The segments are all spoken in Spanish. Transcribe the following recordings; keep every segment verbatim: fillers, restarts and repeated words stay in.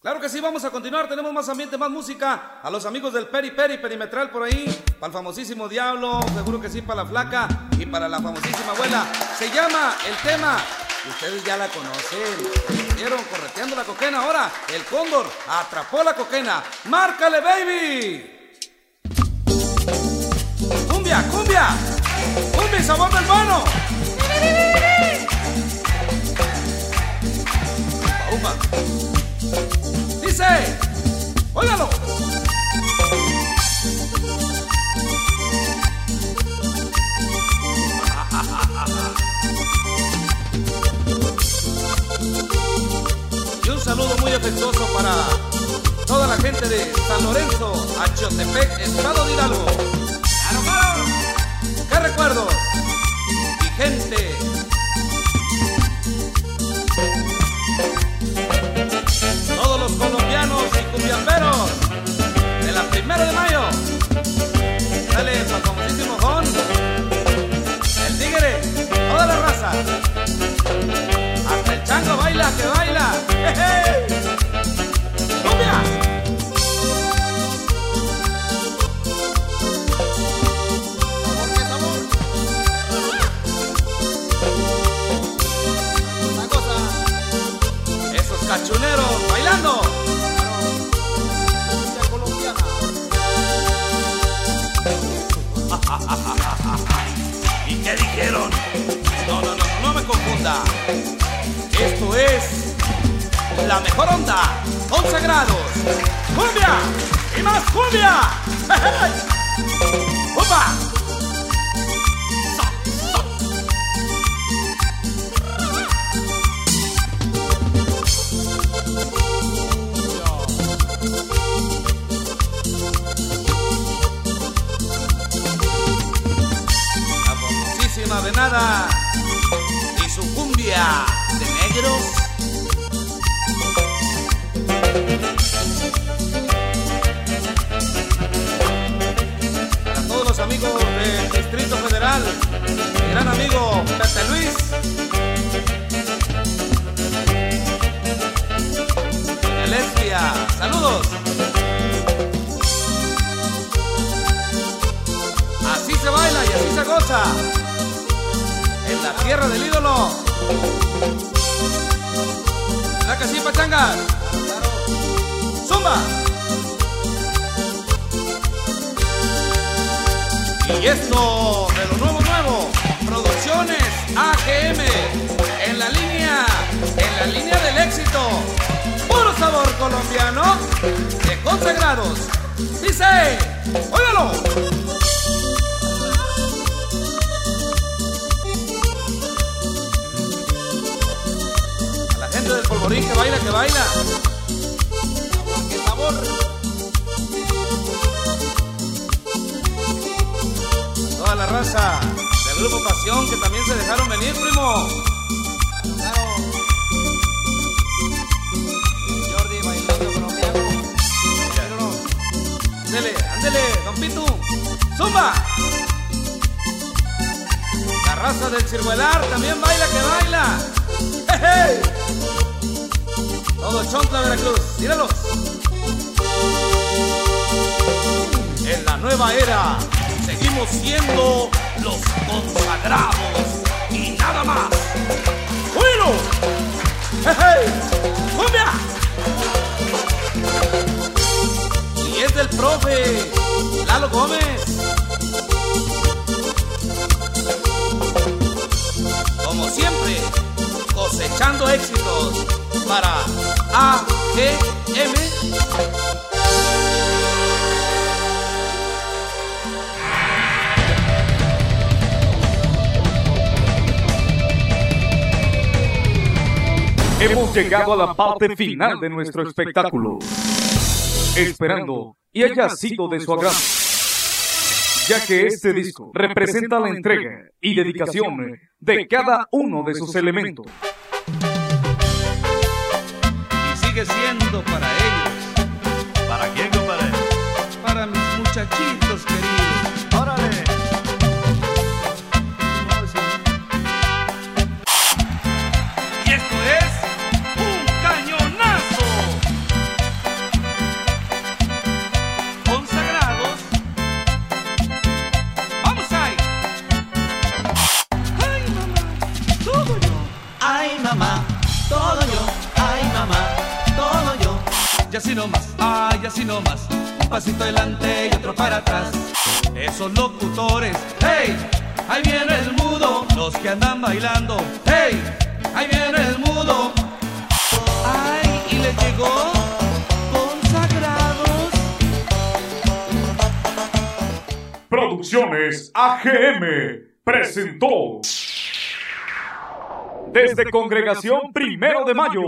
Claro que sí, vamos a continuar, tenemos más ambiente, más música. A los amigos del Peri Peri Perimetral por ahí, para el famosísimo Diablo, seguro que sí, para la Flaca y para la famosísima Abuela. Se llama el tema, ustedes ya la conocen, vieron correteando la coquena. Ahora el Cóndor atrapó la coquena. ¡Márcale, baby! ¡Cumbia, cumbia! ¡Cumbia y sabor del mono! ¡Upa! Dice, óigalo. Y un saludo muy afectuoso para toda la gente de San Lorenzo, Achotepec, Estado de Hidalgo. ¡Claro, claro! ¡Qué recuerdos! Y gente. Todos los colombianos y cumbiamberos de la primera de mayo. Dale el famosísimo Jon, el Tigre, toda la raza. Hasta el chango baila, que baila. ¡Jeje! ¡Cumbia! Sabor, qué sabor. Una cosa. Esos cachuneros bailando. Música colombiana. ¿Y qué dijeron? No, no, no, no me confunda. Esto es la mejor onda. Consagrados. ¡Cumbia! ¡Y más cumbia! ¡Opa! Venada y su cumbia de negros. Para todos los amigos del Distrito Federal, mi gran amigo Pepe Luis, Lesbia, saludos. Así se baila y así se goza en la tierra del ídolo. ¿Verdad que sí, pachangas? ¡Zumba! Y esto de lo nuevo nuevo, Producciones A G M, en la línea, en la línea del éxito, puro sabor colombiano de Consagrados. Dice, óigalo. Del polvorín, que baila, que baila. Sabor, qué sabor. Toda la raza del Grupo Pasión que también se dejaron venir, primo. Claro. Jordi bailando colombiano. Ándele, ándele, don Pitu. ¡Zumba! La raza del Ciruelar también baila, que baila. ¡Hey! Todo Chontla, Veracruz, míralos. En la nueva era seguimos siendo los consagrados y nada más. ¡Oílo! ¡Hey! ¡Cumbia! Y es del profe Lalo Gómez. Como siempre, cosechando éxitos para A G M. Hemos llegado a la parte final de nuestro espectáculo, esperando y haya sido de su agrado, ya que este disco representa la entrega y dedicación de cada uno de sus elementos. Sigue siendo para ellos. ¿Para quién, compadre? Para mis muchachitos queridos. ¡Órale! Y esto es un cañonazo y así nomás, ay, así nomás. Un pasito adelante y otro para atrás. Esos locutores, hey, ahí viene el mudo. Los que andan bailando, hey, ahí viene el mudo. Ay, y le llegó Consagrados. Producciones A G M presentó desde Congregación Primero de Mayo.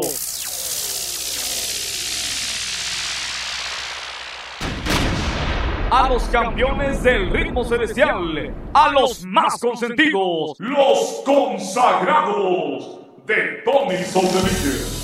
A los campeones del ritmo celestial, a los más consentidos, los consagrados de Tony Soldeville.